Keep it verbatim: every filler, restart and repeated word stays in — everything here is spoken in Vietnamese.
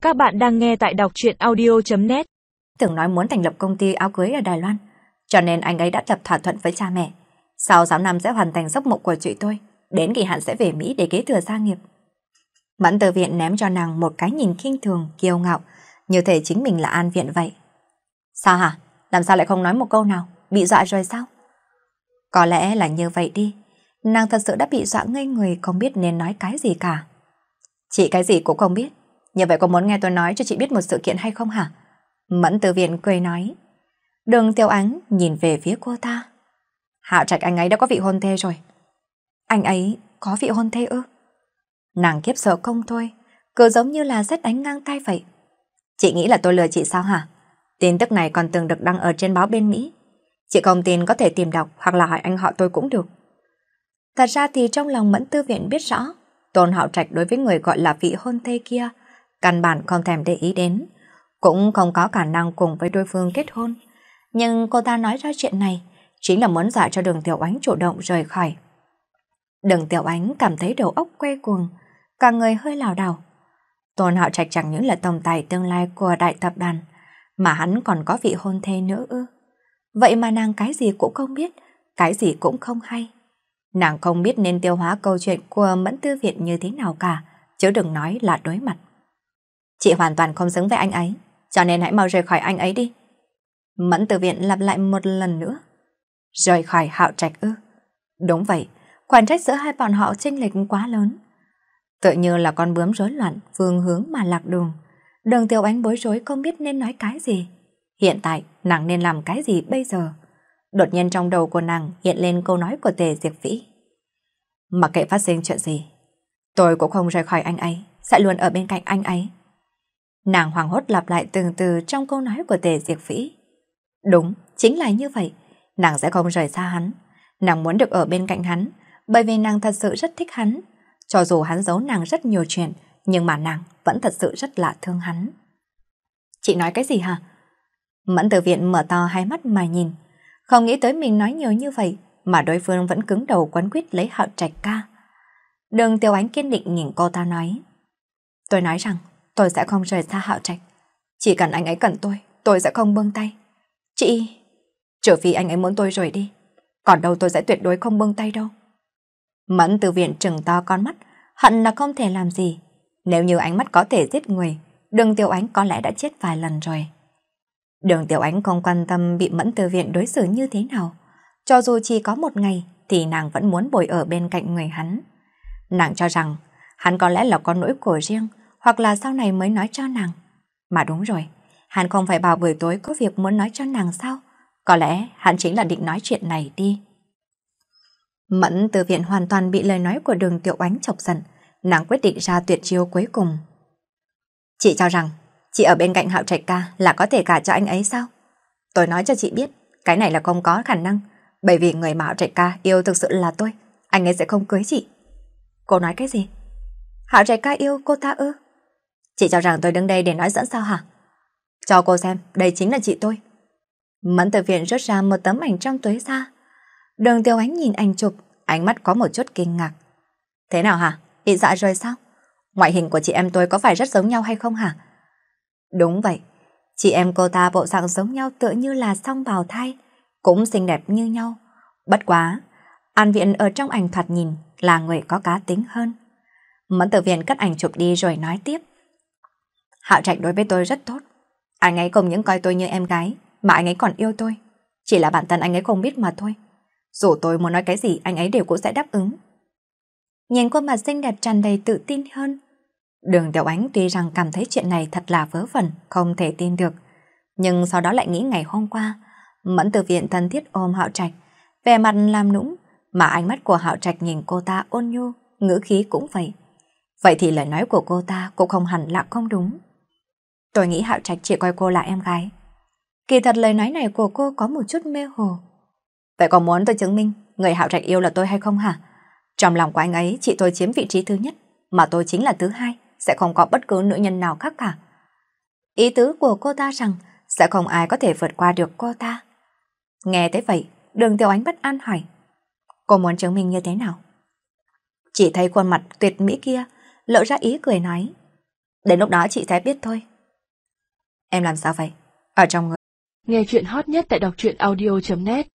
Các bạn đang nghe tại đọc truyện audio chấm net. Tưởng nói muốn thành lập công ty áo cưới ở Đài Loan, cho nên anh ấy đã lập thỏa thuận với cha mẹ. Sau sáu năm sẽ hoàn thành giấc mộng của chị tôi, đến kỳ hạn sẽ về Mỹ để kế thừa gia nghiệp. Mẫn Tư Viện ném cho nàng một cái nhìn khinh thường, kiêu ngạo, như thể chính mình là An Viện vậy. Sao hả? Làm sao lại không nói một câu nào? Bị dọa rồi sao? Có lẽ là như vậy đi. Nàng thật sự đã bị dọa ngây người, không biết nên nói cái gì cả. Chị cái gì cũng không biết. Như vậy có muốn nghe tôi nói cho chị biết một sự kiện hay không hả? Mẫn Tư Viện cười nói. Đường Tiêu Ánh nhìn về phía cô ta. Hạo Trạch anh ấy đã có vị hôn thê rồi. Anh ấy có vị hôn thê ư? Nàng kiếp sợ không thôi, cứ giống như là sét đánh ngang tay vậy. Chị nghĩ là tôi lừa chị sao hả? Tin tức này còn từng được đăng ở trên báo bên Mỹ. Chị không tin có thể tìm đọc hoặc là hỏi anh họ tôi cũng được. Thật ra thì trong lòng Mẫn Tư Viện biết rõ, Tôn Hạo Trạch đối với người gọi là vị hôn thê kia, căn bản không thèm để ý đến, cũng không có khả năng cùng với đối phương kết hôn. Nhưng cô ta nói ra chuyện này, chính là muốn dọa cho Đường Tiểu Ánh chủ động rời khỏi. Đường Tiểu Ánh cảm thấy đầu óc quay cuồng, cả người hơi lảo đảo. Tôn Hạo Trạch chẳng những là tổng tài tương lai của đại tập đoàn, mà hắn còn có vị hôn thê nữa ư. Vậy mà nàng cái gì cũng không biết, cái gì cũng không hay. Nàng không biết nên tiêu hóa câu chuyện của Mẫn Tư Viện như thế nào cả, chứ đừng nói là đối mặt. Chị hoàn toàn không xứng với anh ấy, cho nên hãy mau rời khỏi anh ấy đi. Mẫn Tư Viện lặp lại một lần nữa. Rời khỏi Hạo Trạch ư? Đúng vậy, khoảng cách giữa hai bọn họ chênh lệch quá lớn. Tự như là con bướm rối loạn, phương hướng mà lạc đường. Đường Tiểu Ánh bối rối không biết nên nói cái gì. Hiện tại, nàng nên làm cái gì bây giờ? Đột nhiên trong đầu của nàng hiện lên câu nói của Tề Diệp Vĩ. Mặc kệ phát sinh chuyện gì, tôi cũng không rời khỏi anh ấy, sẽ luôn ở bên cạnh anh ấy. Nàng hoảng hốt lặp lại từng từ trong câu nói của Tề Diệp Vĩ. Đúng, chính là như vậy. Nàng sẽ không rời xa hắn. Nàng muốn được ở bên cạnh hắn, bởi vì nàng thật sự rất thích hắn. Cho dù hắn giấu nàng rất nhiều chuyện, nhưng mà nàng vẫn thật sự rất là thương hắn. Chị nói cái gì hả? Mẫn Tư Viện mở to hai mắt mà nhìn. Không nghĩ tới mình nói nhiều như vậy, mà đối phương vẫn cứng đầu quấn quýt lấy Hạo Trạch ca. Đường Tiểu Ánh kiên định nhìn cô ta nói. Tôi nói rằng tôi sẽ không rời xa Hạo Trạch. Chỉ cần anh ấy cần tôi, tôi sẽ không buông tay. Chị... Trừ phi anh ấy muốn tôi rời đi. Còn đâu tôi sẽ tuyệt đối không buông tay đâu. Mẫn Tư Viện trừng to con mắt, hận là không thể làm gì. Nếu như ánh mắt có thể giết người, Đường Tiểu Ánh có lẽ đã chết vài lần rồi. Đường Tiểu Ánh không quan tâm bị Mẫn Tư Viện đối xử như thế nào. Cho dù chỉ có một ngày thì nàng vẫn muốn bồi ở bên cạnh người hắn. Nàng cho rằng hắn có lẽ là có nỗi khổ riêng, hoặc là sau này mới nói cho nàng. Mà đúng rồi, hắn không phải bảo buổi tối có việc muốn nói cho nàng sao? Có lẽ hắn chính là định nói chuyện này đi. Mẫn Tư Viện hoàn toàn bị lời nói của Đường Tiểu Ánh chọc giận, nàng quyết định ra tuyệt chiêu cuối cùng. Chị cho rằng chị ở bên cạnh Hạo Trạch ca là có thể gả cho anh ấy sao? Tôi nói cho chị biết, cái này là không có khả năng, bởi vì người mà Hạo Trạch ca yêu thực sự là tôi, anh ấy sẽ không cưới chị. Cô nói cái gì? Hạo Trạch ca yêu cô ta ư? Chị cho rằng tôi đứng đây để nói dẫn sao hả? Cho cô xem, đây chính là chị tôi. Mẫn Tư Viện rút ra một tấm ảnh trong túi ra. Đường Tiểu Ánh nhìn ảnh chụp, ánh mắt có một chút kinh ngạc. Thế nào hả? Bị dọa rồi sao? Ngoại hình của chị em tôi có phải rất giống nhau hay không hả? Đúng vậy, chị em cô ta bộ dạng giống nhau tựa như là song bào thai, cũng xinh đẹp như nhau. Bất quá, An Viện ở trong ảnh thoạt nhìn là người có cá tính hơn. Mẫn Tư Viện cất ảnh chụp đi rồi nói tiếp. Hạo Trạch đối với tôi rất tốt. Anh ấy không những coi tôi như em gái, mà anh ấy còn yêu tôi. Chỉ là bản thân anh ấy không biết mà thôi. Dù tôi muốn nói cái gì anh ấy đều cũng sẽ đáp ứng. Nhìn khuôn mặt xinh đẹp tràn đầy tự tin hơn. Đường Tiểu Ánh tuy rằng cảm thấy chuyện này thật là vớ vẩn, không thể tin được. Nhưng sau đó lại nghĩ ngày hôm qua, Mẫn Tư Viện thân thiết ôm Hạo Trạch, vẻ mặt làm nũng, mà ánh mắt của Hạo Trạch nhìn cô ta ôn nhu, ngữ khí cũng vậy. Vậy thì lời nói của cô ta cũng không hẳn là không đúng. Tôi nghĩ Hạo Trạch chỉ coi cô là em gái. Kỳ thật lời nói này của cô có một chút mê hồ. Vậy có muốn tôi chứng minh người Hạo Trạch yêu là tôi hay không hả? Trong lòng của anh ấy, chị tôi chiếm vị trí thứ nhất, mà tôi chính là thứ hai, sẽ không có bất cứ nữ nhân nào khác cả. Ý tứ của cô ta rằng sẽ không ai có thể vượt qua được cô ta. Nghe thế vậy, Đường Tiểu Ánh bất an hỏi. Cô muốn chứng minh như thế nào? Chỉ thấy khuôn mặt tuyệt mỹ kia lộ ra ý cười nói. Đến lúc đó chị sẽ biết thôi. Em làm sao vậy? Ở trong người. Nghe chuyện hot nhất tại đọc truyện audio chấm net